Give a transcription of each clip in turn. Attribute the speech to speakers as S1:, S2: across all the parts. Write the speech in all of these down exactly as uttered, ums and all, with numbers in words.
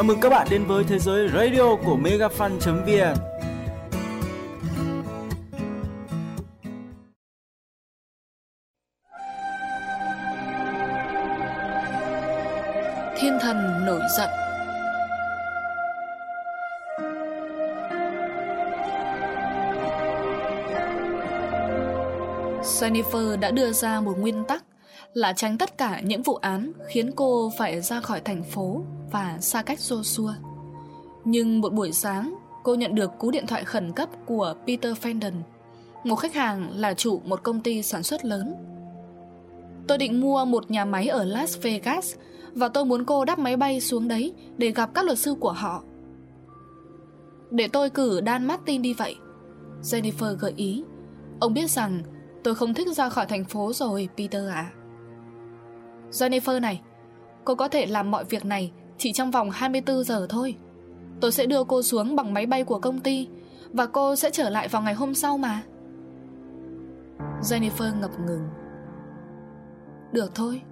S1: Chào mừng các bạn đến với thế giới radio của megafan chấm vn.
S2: Thiên thần nổi giận. Jennifer đã đưa ra một nguyên tắc là tránh tất cả những vụ án khiến cô phải ra khỏi thành phố và xa cách Joshua. Nhưng một buổi sáng, cô nhận được cú điện thoại khẩn cấp của Peter Fenton, một khách hàng là chủ một công ty sản xuất lớn. Tôi định mua một nhà máy ở Las Vegas và tôi muốn cô đáp máy bay xuống đấy để gặp các luật sư của họ. Để tôi cử Dan Martin đi vậy, Jennifer gợi ý. Ông biết rằng tôi không thích ra khỏi thành phố rồi, Peter ạ. À. Jennifer này, cô có thể làm mọi việc này chỉ trong vòng hai mươi bốn giờ thôi. Tôi sẽ đưa cô xuống bằng máy bay của công ty và cô sẽ trở lại vào ngày hôm sau mà. Jennifer ngập ngừng. Được thôi.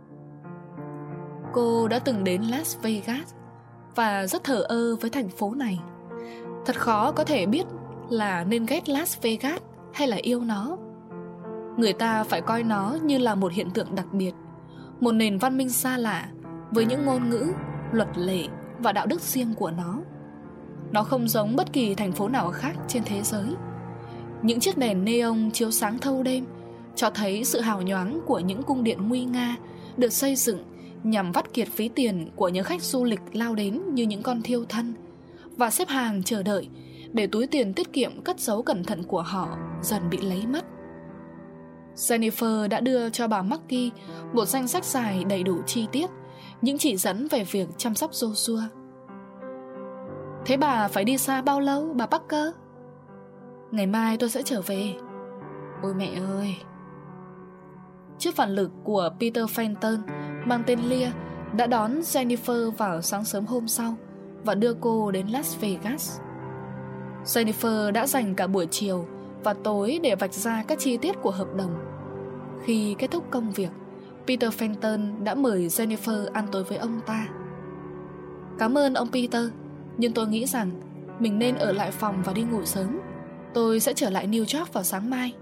S2: Cô đã từng đến Las Vegas và rất thờ ơ với thành phố này. Thật khó có thể biết là nên ghét Las Vegas hay là yêu nó. Người ta phải coi nó như là một hiện tượng đặc biệt, một nền văn minh xa lạ với những ngôn ngữ, luật lệ và đạo đức riêng của nó. Nó không giống bất kỳ thành phố nào khác trên thế giới. Những chiếc đèn neon chiếu sáng thâu đêm cho thấy sự hào nhoáng của những cung điện nguy nga được xây dựng nhằm vắt kiệt phí tiền của những khách du lịch lao đến như những con thiêu thân và xếp hàng chờ đợi để túi tiền tiết kiệm cất giấu cẩn thận của họ dần bị lấy mất. Jennifer đã đưa cho bà Maggie một danh sách dài đầy đủ chi tiết, những chỉ dẫn về việc chăm sóc Joshua. Thế bà phải đi xa bao lâu, bà Parker? Ngày mai tôi sẽ trở về. Ôi mẹ ơi. Chiếc phản lực của Peter Fenton mang tên Leah đã đón Jennifer vào sáng sớm hôm sau và đưa cô đến Las Vegas. Jennifer đã dành cả buổi chiều và tối để vạch ra các chi tiết của hợp đồng. Khi kết thúc công việc, Peter Fenton đã mời Jennifer ăn tối với ông ta. Cảm ơn ông Peter, nhưng tôi nghĩ rằng mình nên ở lại phòng và đi ngủ sớm. Tôi sẽ trở lại New York vào sáng mai.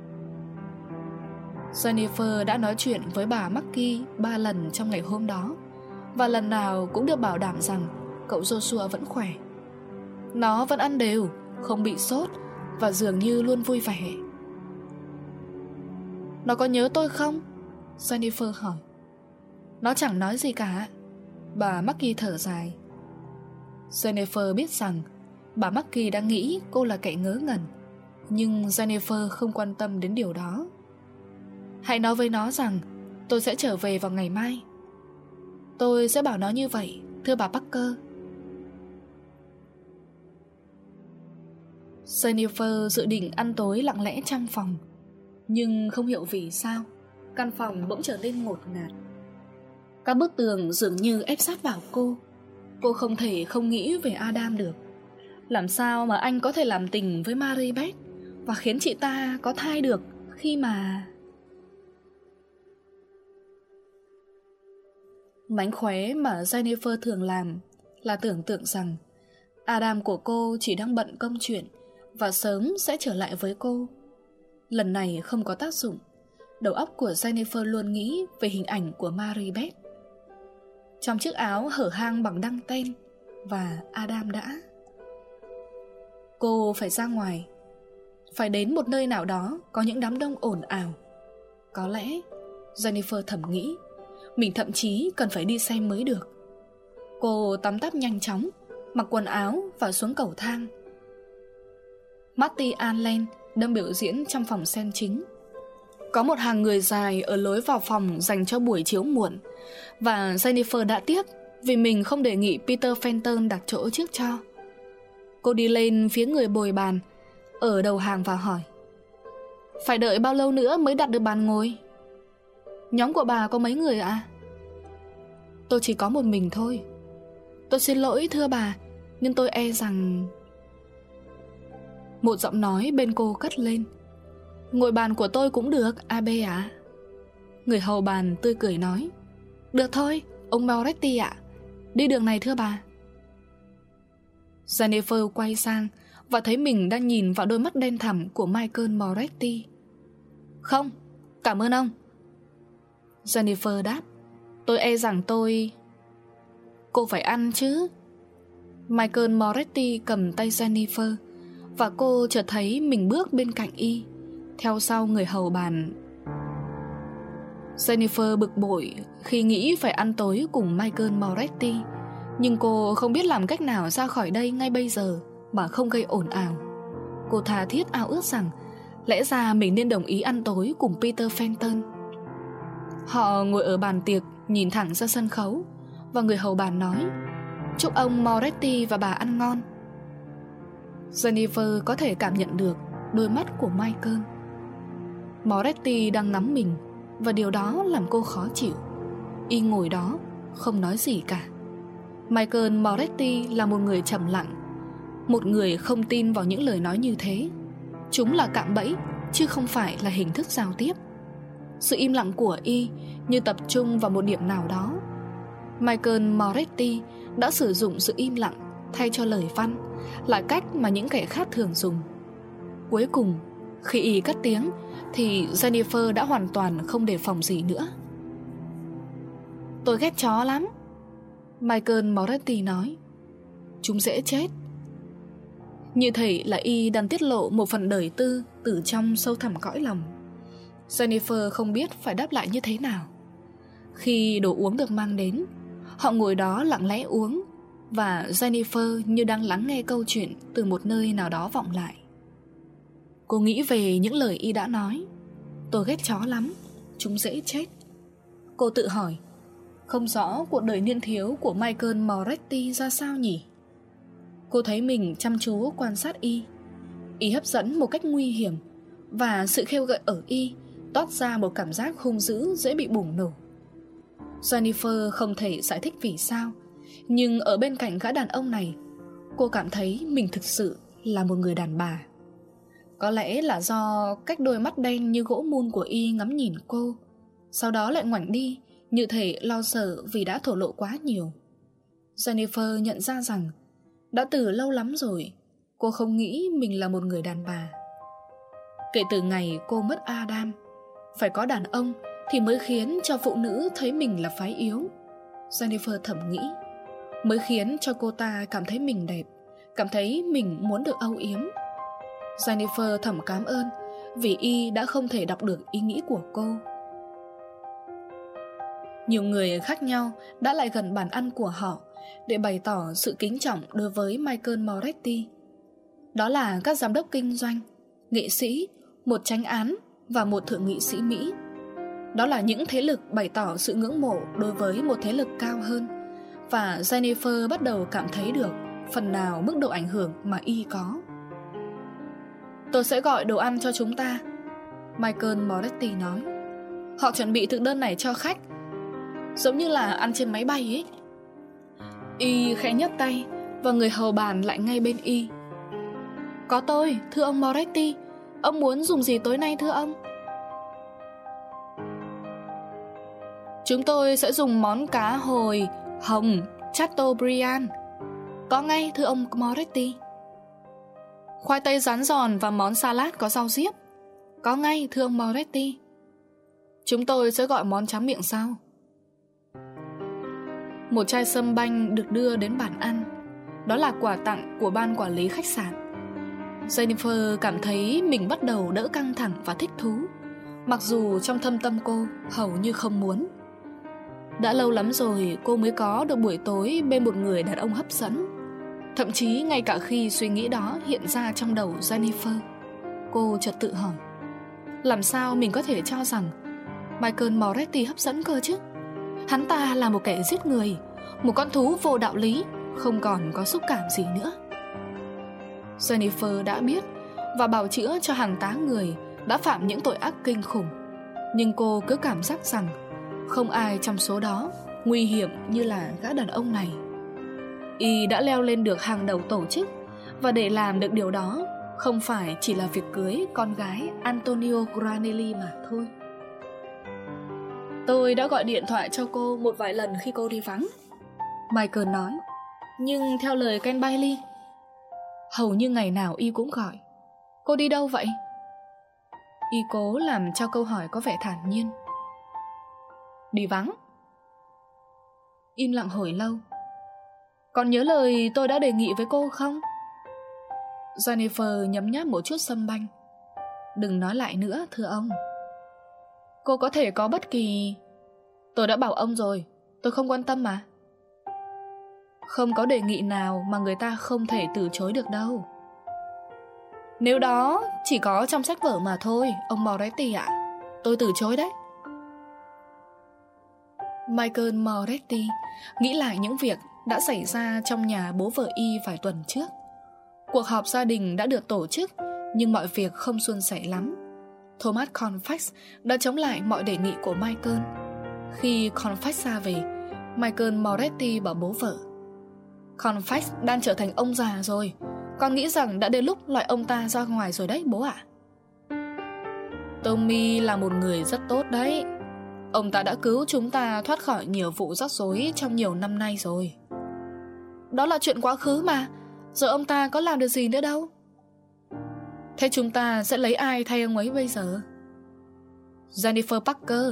S2: Jennifer đã nói chuyện với bà Maggie ba lần trong ngày hôm đó, và lần nào cũng được bảo đảm rằng cậu Joshua vẫn khỏe. Nó vẫn ăn đều, không bị sốt và dường như luôn vui vẻ. Nó có nhớ tôi không? Jennifer hỏi. Nó chẳng nói gì cả. Bà Maggie thở dài. Jennifer biết rằng bà Maggie đang nghĩ cô là kẻ ngớ ngẩn, nhưng Jennifer không quan tâm đến điều đó. Hãy nói với nó rằng tôi sẽ trở về vào ngày mai. Tôi sẽ bảo nó như vậy, thưa bà Parker. Jennifer dự định ăn tối lặng lẽ trong phòng, nhưng không hiểu vì sao căn phòng bỗng trở nên ngột ngạt. Các bức tường dường như ép sát vào cô. Cô không thể không nghĩ về Adam được. Làm sao mà anh có thể làm tình với Mary Beth và khiến chị ta có thai được khi mà... Mánh khóe mà Jennifer thường làm là tưởng tượng rằng Adam của cô chỉ đang bận công chuyện và sớm sẽ trở lại với cô. Lần này không có tác dụng. Đầu óc của Jennifer luôn nghĩ về hình ảnh của Mary Beth trong chiếc áo hở hang bằng đăng ten, và Adam đã. Cô phải ra ngoài, phải đến một nơi nào đó có những đám đông ồn ào. Có lẽ, Jennifer thầm nghĩ, mình thậm chí cần phải đi xem mới được. Cô tắm táp nhanh chóng, mặc quần áo và xuống cầu thang. Marty Allen đang biểu diễn trong phòng sen chính. Có một hàng người dài ở lối vào phòng dành cho buổi chiếu muộn, và Jennifer đã tiếc vì mình không đề nghị Peter Fenton đặt chỗ trước cho. Cô đi lên phía người bồi bàn ở đầu hàng và hỏi, phải đợi bao lâu nữa mới đặt được bàn ngồi? Nhóm của bà có mấy người ạ? À? Tôi chỉ có một mình thôi. Tôi xin lỗi thưa bà, nhưng tôi e rằng... Một giọng nói bên cô cất lên, ngồi bàn của tôi cũng được, a bê ạ. À? Người hầu bàn tươi cười nói, được thôi, ông Moretti ạ. Đi đường này thưa bà. Jennifer quay sang và thấy mình đang nhìn vào đôi mắt đen thẳm của Michael Moretti. Không, cảm ơn ông. Jennifer đáp, tôi e rằng tôi... Cô phải ăn chứ. Michael Moretti cầm tay Jennifer và cô chợt thấy mình bước bên cạnh y, theo sau người hầu bàn. Jennifer bực bội khi nghĩ phải ăn tối cùng Michael Moretti, nhưng cô không biết làm cách nào ra khỏi đây ngay bây giờ mà không gây ồn ào. Cô tha thiết ao ước rằng lẽ ra mình nên đồng ý ăn tối cùng Peter Fenton. Họ ngồi ở bàn tiệc nhìn thẳng ra sân khấu, và người hầu bàn nói, chúc ông Moretti và bà ăn ngon. Jennifer có thể cảm nhận được đôi mắt của Michael. Moretti đang ngắm mình, và điều đó làm cô khó chịu. Y ngồi đó không nói gì cả. Michael Moretti là một người trầm lặng, một người không tin vào những lời nói như thế. Chúng là cạm bẫy, chứ không phải là hình thức giao tiếp. Sự im lặng của y như tập trung vào một điểm nào đó. Michael Moretti đã sử dụng sự im lặng thay cho lời văn, là cách mà những kẻ khác thường dùng. Cuối cùng, khi y cất tiếng, thì Jennifer đã hoàn toàn không đề phòng gì nữa. Tôi ghét chó lắm, Michael Moretti nói. Chúng dễ chết. Như thể là y đang tiết lộ một phần đời tư từ trong sâu thẳm cõi lòng. Jennifer không biết phải đáp lại như thế nào. Khi đồ uống được mang đến, họ ngồi đó lặng lẽ uống, và Jennifer như đang lắng nghe câu chuyện từ một nơi nào đó vọng lại. Cô nghĩ về những lời y đã nói. Tôi ghét chó lắm, chúng dễ chết. Cô tự hỏi, không rõ cuộc đời niên thiếu của Michael Moretti ra sao nhỉ? Cô thấy mình chăm chú quan sát y. Y hấp dẫn một cách nguy hiểm, và sự khêu gợi ở y toát ra một cảm giác hung dữ dễ bị bùng nổ. Jennifer không thể giải thích vì sao, nhưng ở bên cạnh gã đàn ông này, cô cảm thấy mình thực sự là một người đàn bà. Có lẽ là do cách đôi mắt đen như gỗ mun của y ngắm nhìn cô, sau đó lại ngoảnh đi, như thể lo sợ vì đã thổ lộ quá nhiều. Jennifer nhận ra rằng đã từ lâu lắm rồi cô không nghĩ mình là một người đàn bà. Kể từ ngày cô mất Adam, phải có đàn ông thì mới khiến cho phụ nữ thấy mình là phái yếu. Jennifer thầm nghĩ, mới khiến cho cô ta cảm thấy mình đẹp, cảm thấy mình muốn được âu yếm. Jennifer thầm cảm ơn vì y đã không thể đọc được ý nghĩ của cô. Nhiều người khác nhau đã lại gần bàn ăn của họ để bày tỏ sự kính trọng đối với Michael Moretti. Đó là các giám đốc kinh doanh, nghệ sĩ, một chánh án và một thượng nghị sĩ Mỹ. Đó là những thế lực bày tỏ sự ngưỡng mộ đối với một thế lực cao hơn, và Jennifer bắt đầu cảm thấy được phần nào mức độ ảnh hưởng mà y có. Tôi sẽ gọi đồ ăn cho chúng ta, Michael Moretti nói. Họ chuẩn bị thực đơn này cho khách, giống như là ăn trên máy bay ấy. Y khẽ nhấc tay, và người hầu bàn lại ngay bên y. Có tôi, thưa ông Moretti. Ông muốn dùng gì tối nay thưa ông? Chúng tôi sẽ dùng món cá hồi hồng Chateaubriand. Có ngay thưa ông Moretti. Khoai tây rán giòn và món salad có rau diếp. Có ngay thưa ông Moretti. Chúng tôi sẽ gọi món tráng miệng sau. Một chai sâm banh được đưa đến bàn ăn. Đó là quà tặng của ban quản lý khách sạn. Jennifer cảm thấy mình bắt đầu đỡ căng thẳng và thích thú, mặc dù trong thâm tâm cô hầu như không muốn. Đã lâu lắm rồi cô mới có được buổi tối bên một người đàn ông hấp dẫn. Thậm chí ngay cả khi suy nghĩ đó hiện ra trong đầu Jennifer, cô chợt tự hỏi, làm sao mình có thể cho rằng Michael Moretti hấp dẫn cơ chứ? Hắn ta là một kẻ giết người, một con thú vô đạo lý, không còn có xúc cảm gì nữa. Jennifer đã biết và bào chữa cho hàng tá người đã phạm những tội ác kinh khủng, nhưng cô cứ cảm giác rằng không ai trong số đó nguy hiểm như là gã đàn ông này. Y đã leo lên được hàng đầu tổ chức, và để làm được điều đó không phải chỉ là việc cưới con gái Antonio Granelli mà thôi. Tôi đã gọi điện thoại cho cô một vài lần khi cô đi vắng, Michael nói. Nhưng theo lời Ken Bailey, Hầu như ngày nào Y cũng gọi: Cô đi đâu vậy? Y cố làm cho câu hỏi có vẻ thản nhiên: Đi vắng. Im lặng hồi lâu: Còn nhớ lời tôi đã đề nghị với cô không? Jennifer nhấm nháp một chút sâm banh: Đừng nói lại nữa thưa ông. Cô có thể có bất kỳ... Tôi đã bảo ông rồi, tôi không quan tâm mà. Không có đề nghị nào mà người ta không thể từ chối được đâu. Nếu đó chỉ có trong sách vở mà thôi, ông Moretti ạ, tôi từ chối đấy. Michael Moretti nghĩ lại những việc đã xảy ra trong nhà bố vợ Y vài tuần trước. Cuộc họp gia đình đã được tổ chức, nhưng mọi việc không suôn sẻ lắm. Thomas Colfax đã chống lại mọi đề nghị của Michael. Khi Colfax ra về, Michael Moretti bảo bố vợ: Colfax đang trở thành ông già rồi, con nghĩ rằng đã đến lúc loại ông ta ra ngoài rồi đấy bố ạ. Tommy là một người rất tốt đấy. Ông ta đã cứu chúng ta thoát khỏi nhiều vụ rắc rối trong nhiều năm nay rồi. Đó là chuyện quá khứ mà, giờ ông ta có làm được gì nữa đâu. Thế chúng ta sẽ lấy ai thay ông ấy bây giờ? Jennifer Parker.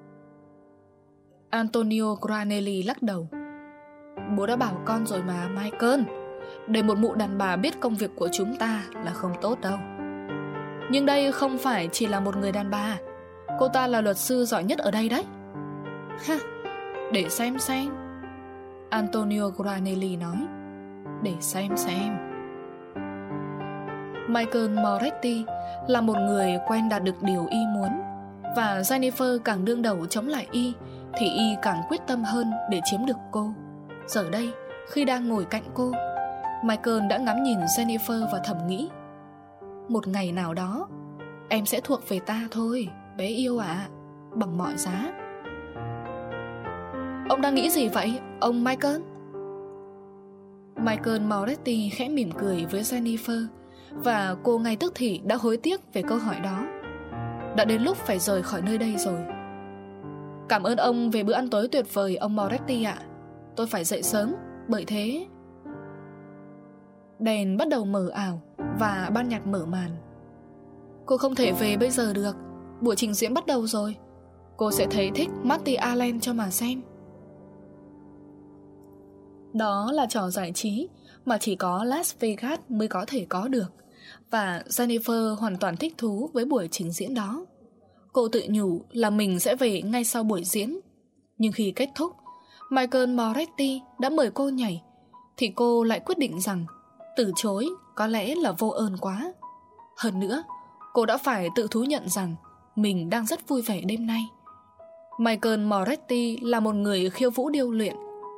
S2: Antonio Granelli lắc đầu: Bố đã bảo con rồi mà Michael, để một mụ đàn bà biết công việc của chúng ta là không tốt đâu. Nhưng đây không phải chỉ là một người đàn bà, cô ta là luật sư giỏi nhất ở đây đấy. Ha, để xem xem. Antonio Granelli nói: Để xem xem. Michael Moretti là một người quen đạt được điều Y muốn, và Jennifer càng đương đầu chống lại Y thì Y càng quyết tâm hơn để chiếm được cô. Giờ đây, khi đang ngồi cạnh cô, Michael đã ngắm nhìn Jennifer và thầm nghĩ: Một ngày nào đó, em sẽ thuộc về ta thôi, bé yêu ạ, à, bằng mọi giá. Ông đang nghĩ gì vậy, ông Michael? Michael Moretti khẽ mỉm cười với Jennifer, và cô ngay tức thì đã hối tiếc về câu hỏi đó. Đã đến lúc phải rời khỏi nơi đây rồi. Cảm ơn ông về bữa ăn tối tuyệt vời, ông Moretti ạ. Tôi phải dậy sớm, bởi thế... Đèn bắt đầu mờ ảo và ban nhạc mở màn. Cô không thể về bây giờ được, buổi trình diễn bắt đầu rồi. Cô sẽ thấy thích Marty Allen cho mà xem. Đó là trò giải trí mà chỉ có Las Vegas mới có thể có được, và Jennifer hoàn toàn thích thú với buổi trình diễn đó. Cô tự nhủ là mình sẽ về ngay sau buổi diễn. Nhưng khi kết thúc, Michael Moretti đã mời cô nhảy, thì cô lại quyết định rằng từ chối có lẽ là vô ơn quá. Hơn nữa, cô đã phải tự thú nhận rằng mình đang rất vui vẻ đêm nay. Michael Moretti là một người khiêu vũ điêu luyện,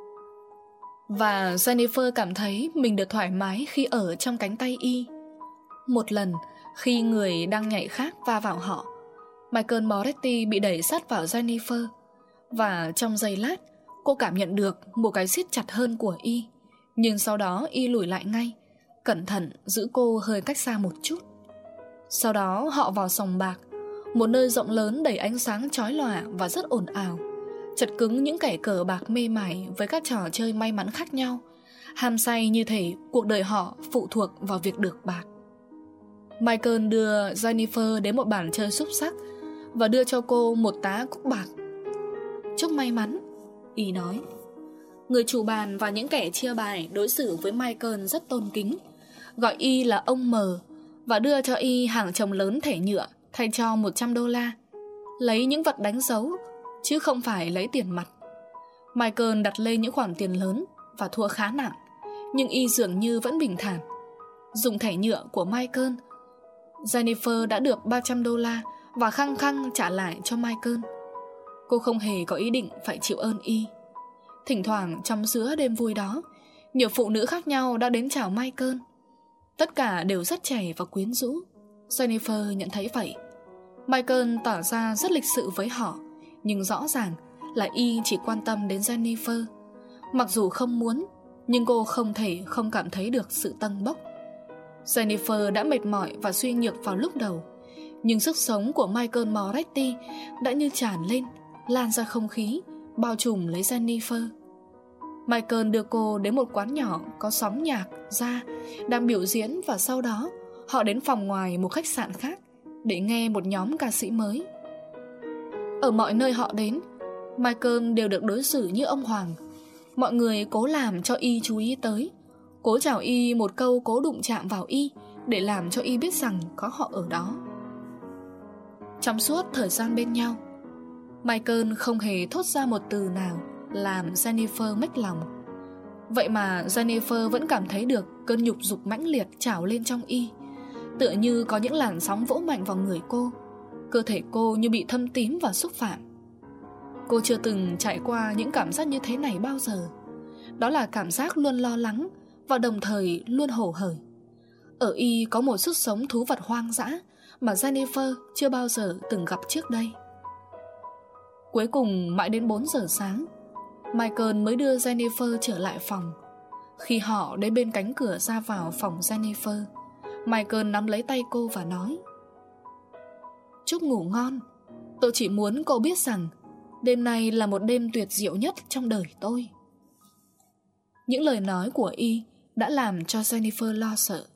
S2: và Jennifer cảm thấy mình được thoải mái khi ở trong cánh tay Y. Một lần, khi người đang nhảy khác va vào họ, Michael Moretti bị đẩy sát vào Jennifer, và trong giây lát, cô cảm nhận được một cái siết chặt hơn của Y. Nhưng sau đó Y lùi lại ngay, cẩn thận giữ cô hơi cách xa một chút. Sau đó họ vào sòng bạc, một nơi rộng lớn đầy ánh sáng chói lòa và rất ồn ào, chật cứng những kẻ cờ bạc mê mải với các trò chơi may mắn khác nhau, ham say như thể cuộc đời họ phụ thuộc vào việc được bạc. Michael đưa Jennifer đến một bàn chơi xúc xắc và đưa cho cô một tá cúc bạc. Chúc may mắn, Y nói. Người chủ bàn và những kẻ chia bài đối xử với Michael rất tôn kính, gọi Y là ông M, và đưa cho Y hàng chồng lớn thẻ nhựa thay cho một trăm đô la. Lấy những vật đánh dấu, chứ không phải lấy tiền mặt. Michael đặt lên những khoản tiền lớn và thua khá nặng, nhưng Y dường như vẫn bình thản. Dùng thẻ nhựa của Michael, Jennifer đã được ba trăm đô la và khăng khăng trả lại cho Michael. Cô không hề có ý định phải chịu ơn Y. Thỉnh thoảng trong giữa đêm vui đó, nhiều phụ nữ khác nhau đã đến chào Michael. Tất cả đều rất trẻ và quyến rũ. Jennifer nhận thấy vậy. Michael tỏ ra rất lịch sự với họ, nhưng rõ ràng là Y chỉ quan tâm đến Jennifer. Mặc dù không muốn, nhưng cô không thể không cảm thấy được sự tâng bốc. Jennifer đã mệt mỏi và suy nhược vào lúc đầu, nhưng sức sống của Michael Moretti đã như tràn lên, lan ra không khí, bao trùm lấy Jennifer. Michael đưa cô đến một quán nhỏ có sóng nhạc ra đang biểu diễn, và sau đó họ đến phòng ngoài một khách sạn khác để nghe một nhóm ca sĩ mới. Ở mọi nơi họ đến, Michael đều được đối xử như ông hoàng. Mọi người cố làm cho y chú ý tới, cố chào y một câu, cố đụng chạm vào y để làm cho y biết rằng có họ ở đó. Trong suốt thời gian bên nhau, Michael không hề thốt ra một từ nào làm Jennifer mếch lòng. Vậy mà Jennifer vẫn cảm thấy được cơn nhục dục mãnh liệt trào lên trong y, tựa như có những làn sóng vỗ mạnh vào người cô. Cơ thể cô như bị thâm tím và xúc phạm. Cô chưa từng trải qua những cảm giác như thế này bao giờ. Đó là cảm giác luôn lo lắng và đồng thời luôn hổ hởi. Ở y có một sức sống thú vật hoang dã mà Jennifer chưa bao giờ từng gặp trước đây. Cuối cùng mãi đến bốn giờ sáng, Michael mới đưa Jennifer trở lại phòng. Khi họ đến bên cánh cửa ra vào phòng Jennifer, Michael nắm lấy tay cô và nói: "Chúc ngủ ngon. Tôi chỉ muốn cậu biết rằng đêm nay là một đêm tuyệt diệu nhất trong đời tôi." Những lời nói của y đã làm cho Jennifer lo sợ.